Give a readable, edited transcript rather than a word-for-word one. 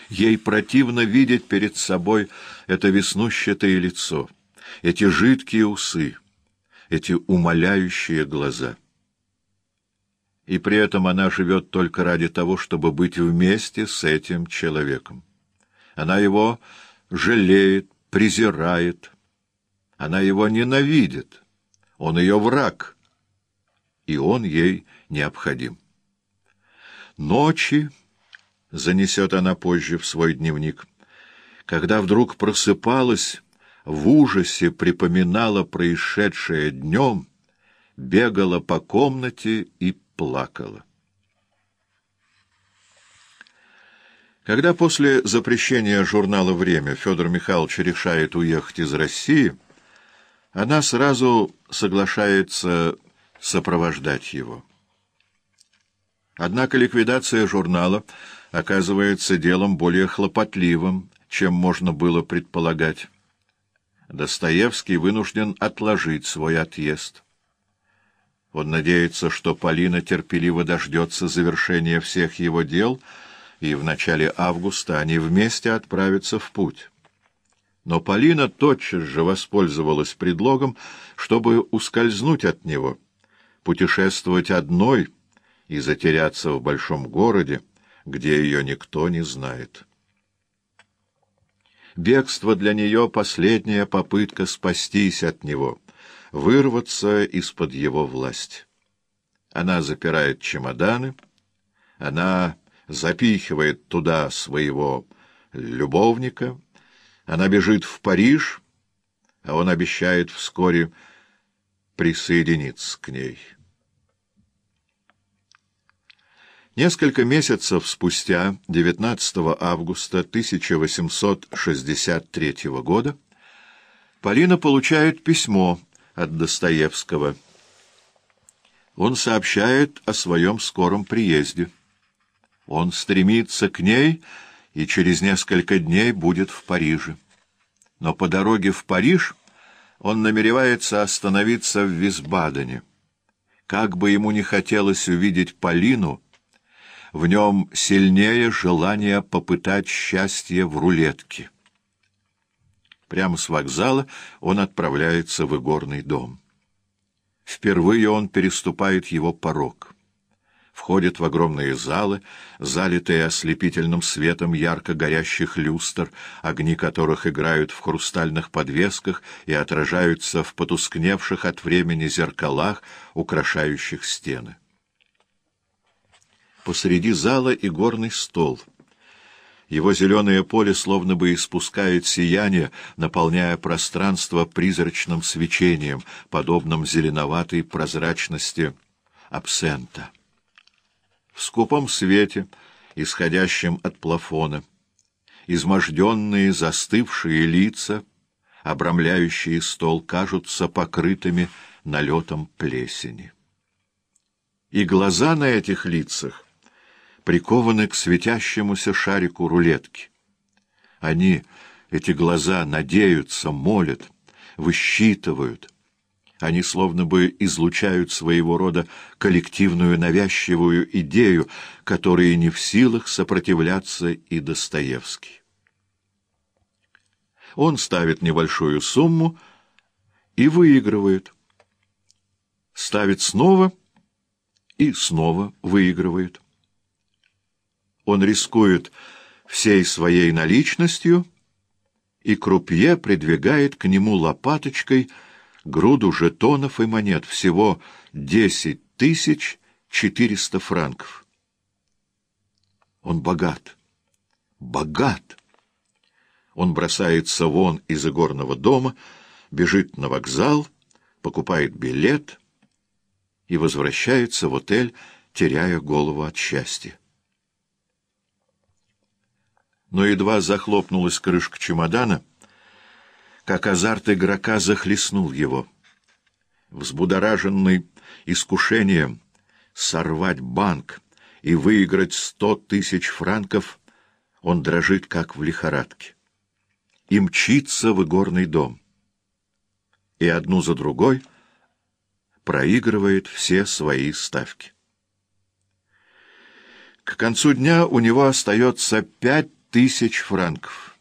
Ей противно видеть перед собой это веснущатое лицо, эти жидкие усы, эти умоляющие глаза. И при этом она живет только ради того, чтобы быть вместе с этим человеком. Она его жалеет, презирает, она его ненавидит, он ее враг, и он ей необходим. Ночи, занесет она позже в свой дневник, когда вдруг просыпалась, в ужасе припоминала происшедшее днем, бегала по комнате и плакала. Когда после запрещения журнала «Время» Федор Михайлович решает уехать из России, она сразу соглашается сопровождать его. Однако ликвидация журнала оказывается делом более хлопотливым, чем можно было предполагать. Достоевский вынужден отложить свой отъезд. Он надеется, что Полина терпеливо дождется завершения всех его дел, и в начале августа они вместе отправятся в путь. Но Полина тотчас же воспользовалась предлогом, чтобы ускользнуть от него, путешествовать одной и затеряться в большом городе, где ее никто не знает. Бегство для нее — последняя попытка спастись от него, вырваться из-под его власти. Она запирает чемоданы, она запихивает туда своего любовника, она бежит в Париж, а он обещает вскоре присоединиться к ней. Несколько месяцев спустя, 19 августа 1863 года, Полина получает письмо от Достоевского. Он сообщает о своем скором приезде. Он стремится к ней и через несколько дней будет в Париже. Но по дороге в Париж он намеревается остановиться в Висбадене. Как бы ему ни хотелось увидеть Полину, в нем сильнее желание попытать счастье в рулетке. Прямо с вокзала он отправляется в игорный дом. Впервые он переступает его порог. Входит в огромные залы, залитые ослепительным светом ярко горящих люстр, огни которых играют в хрустальных подвесках и отражаются в потускневших от времени зеркалах, украшающих стены. Посреди зала игорный стол. Его зеленое поле словно бы испускает сияние, наполняя пространство призрачным свечением, подобным зеленоватой прозрачности абсента. В скупом свете, исходящем от плафона, изможденные застывшие лица, обрамляющие стол, кажутся покрытыми налетом плесени. И глаза на этих лицах прикованы к светящемуся шарику рулетки. Они, эти глаза, надеются, молят, высчитывают. Они словно бы излучают своего рода коллективную навязчивую идею, которой не в силах сопротивляться и Достоевский. Он ставит небольшую сумму и выигрывает. Ставит снова и снова выигрывает. Он рискует всей своей наличностью, и крупье придвигает к нему лопаточкой груду жетонов и монет, всего 10 400 франков. Он богат. Богат! Он бросается вон из игорного дома, бежит на вокзал, покупает билет и возвращается в отель, теряя голову от счастья. Но едва захлопнулась крышка чемодана, как азарт игрока захлестнул его. Взбудораженный искушением сорвать банк и выиграть 100 000 франков, он дрожит, как в лихорадке, и мчится в игорный дом. И одну за другой проигрывает все свои ставки. К концу дня у него остается 5 тысяч франков.